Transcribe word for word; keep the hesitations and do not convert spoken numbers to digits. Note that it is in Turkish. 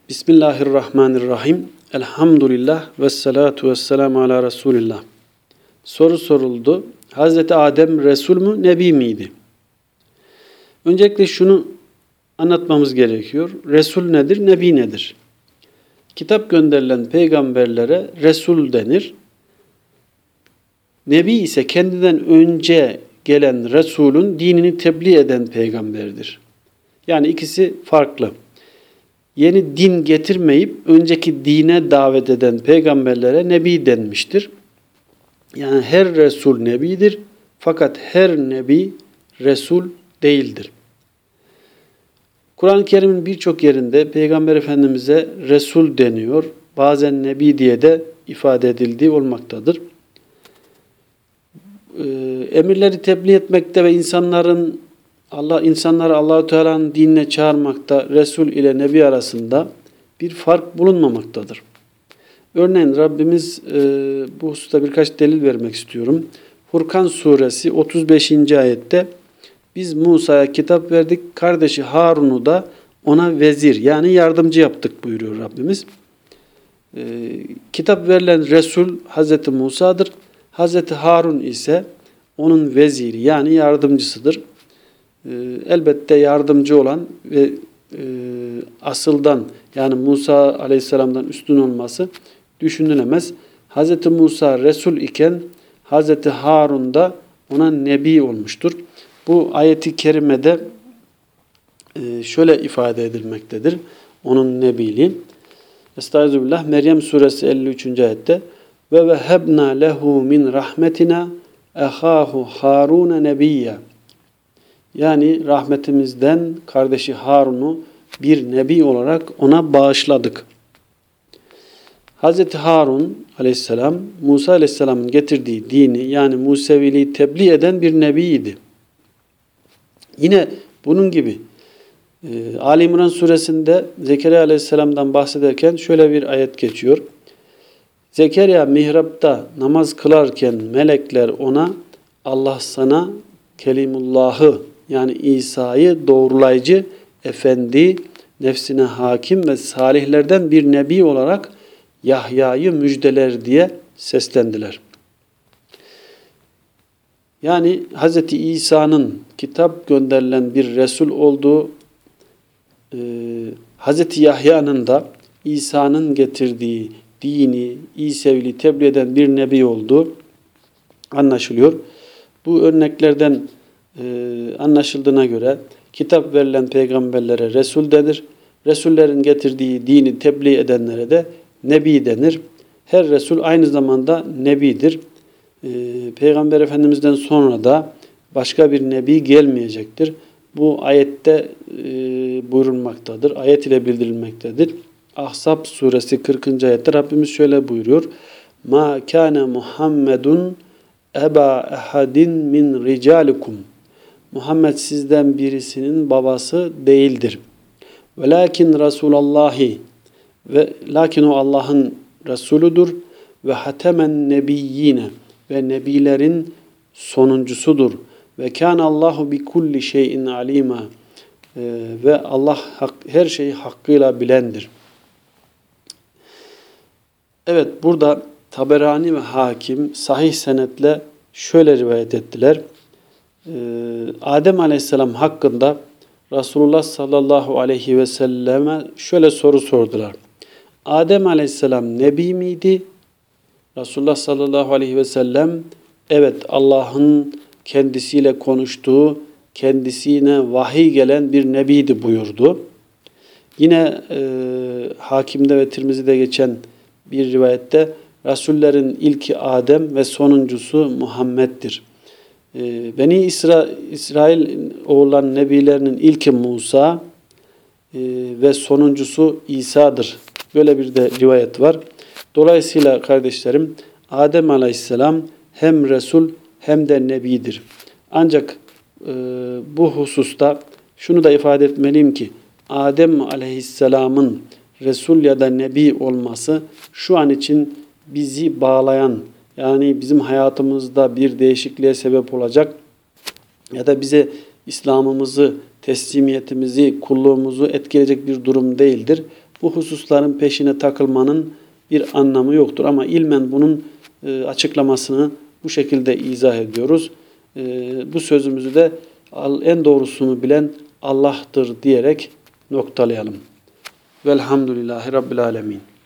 Bismillahirrahmanirrahim. Elhamdülillah ve salatu ve selamu ala Resulillah. Soru soruldu. Hazreti Adem Resul mü, Nebi miydi? Öncelikle şunu anlatmamız gerekiyor. Resul nedir, Nebi nedir? Kitap gönderilen peygamberlere Resul denir. Nebi ise kendinden önce gelen Resulün dinini tebliğ eden peygamberdir. Yani ikisi farklı. Yeni din getirmeyip önceki dine davet eden peygamberlere Nebi denmiştir. Yani her Resul Nebidir fakat her Nebi Resul değildir. Kur'an-ı Kerim'in birçok yerinde Peygamber Efendimiz'e Resul deniyor. Bazen Nebi diye de ifade edildiği olmaktadır. Emirleri tebliğ etmekte ve insanların Allah insanları Allahu Teala'nın dinine çağırmakta Resul ile Nebi arasında bir fark bulunmamaktadır. Örneğin Rabbimiz e, bu hususta birkaç delil vermek istiyorum. Furkan suresi otuz beşinci ayette biz Musa'ya kitap verdik, kardeşi Harun'u da ona vezir yani yardımcı yaptık buyuruyor Rabbimiz. E, kitap verilen Resul Hazreti Musa'dır. Hazreti Harun ise onun veziri yani yardımcısıdır. Elbette yardımcı olan ve e, asıldan yani Musa Aleyhisselam'dan üstün olması düşünülemez. Hz. Musa Resul iken Hz. Harun da ona Nebi olmuştur. Bu ayeti kerimede e, şöyle ifade edilmektedir. Onun Nebiliği. Estağfirullah Meryem suresi elli üçüncü ayette ve vehebna lehu min rahmetina ehahu Harun nebiyya. Yani rahmetimizden kardeşi Harun'u bir nebi olarak ona bağışladık. Hz. Harun aleyhisselam, Musa aleyhisselamın getirdiği dini yani Museviliği tebliğ eden bir nebiydi. Yine bunun gibi e, Ali İmran suresinde Zekeriya aleyhisselamdan bahsederken şöyle bir ayet geçiyor. Zekeriya mihrapta namaz kılarken melekler ona Allah sana Kelimullah'ı yani İsa'yı doğrulayıcı, efendi, nefsine hakim ve salihlerden bir nebi olarak Yahya'yı müjdeler diye seslendiler. Yani Hz. İsa'nın kitap gönderilen bir Resul olduğu, e, Hz. Yahya'nın da İsa'nın getirdiği dini, İseviliği tebliğ eden bir nebi olduğu anlaşılıyor. Bu örneklerden e, anlaşıldığına göre kitap verilen peygamberlere Resul denir. Resullerin getirdiği dini tebliğ edenlere de Nebi denir. Her Resul aynı zamanda Nebidir. E, Peygamber Efendimiz'den sonra da başka bir Nebi gelmeyecektir. Bu ayette e, buyurulmaktadır. Ayet ile bildirilmektedir. Ahzab suresi kırkıncı ayette Rabbimiz şöyle buyuruyor. Ma kana Muhammedun eba ehadin min ricalikum. Muhammed sizden birisinin babası değildir. Velakin Resulallahi ve lakin o Allah'ın Resuludur ve hatemen nebiyyine ve nebilerin sonuncusudur. Ve kan Allahu bi kulli şeyin alima ve Allah her şeyi hakkıyla bilendir. Evet burada Taberani ve Hakim sahih senetle şöyle rivayet ettiler. Ee, Adem Aleyhisselam hakkında Resulullah sallallahu aleyhi ve selleme şöyle soru sordular. Adem Aleyhisselam Nebi miydi? Resulullah sallallahu aleyhi ve sellem evet Allah'ın kendisiyle konuştuğu, kendisine vahiy gelen bir nebiydi buyurdu. Yine e, Hakim'de ve Tirmizi'de geçen bir rivayette Resullerin ilki Adem ve sonuncusu Muhammed'dir. Ee, Beni İsra İsrail oğulların nebilerinin ilki Musa e, ve sonuncusu İsa'dır. Böyle bir de rivayet var. Dolayısıyla kardeşlerim Adem Aleyhisselam hem Resul hem de Nebidir. Ancak e, bu hususta şunu da ifade etmeliyim ki Adem Aleyhisselam'ın Resul ya da Nebi olması şu an için bizi bağlayan yani bizim hayatımızda bir değişikliğe sebep olacak ya da bize İslam'ımızı, teslimiyetimizi, kulluğumuzu etkileyecek bir durum değildir. bu hususların peşine takılmanın bir anlamı yoktur. Ama ilmen bunun e, açıklamasını bu şekilde izah ediyoruz. E, bu sözümüzü de en doğrusunu bilen Allah'tır diyerek noktalayalım. Velhamdülillahi Rabbil Alemin.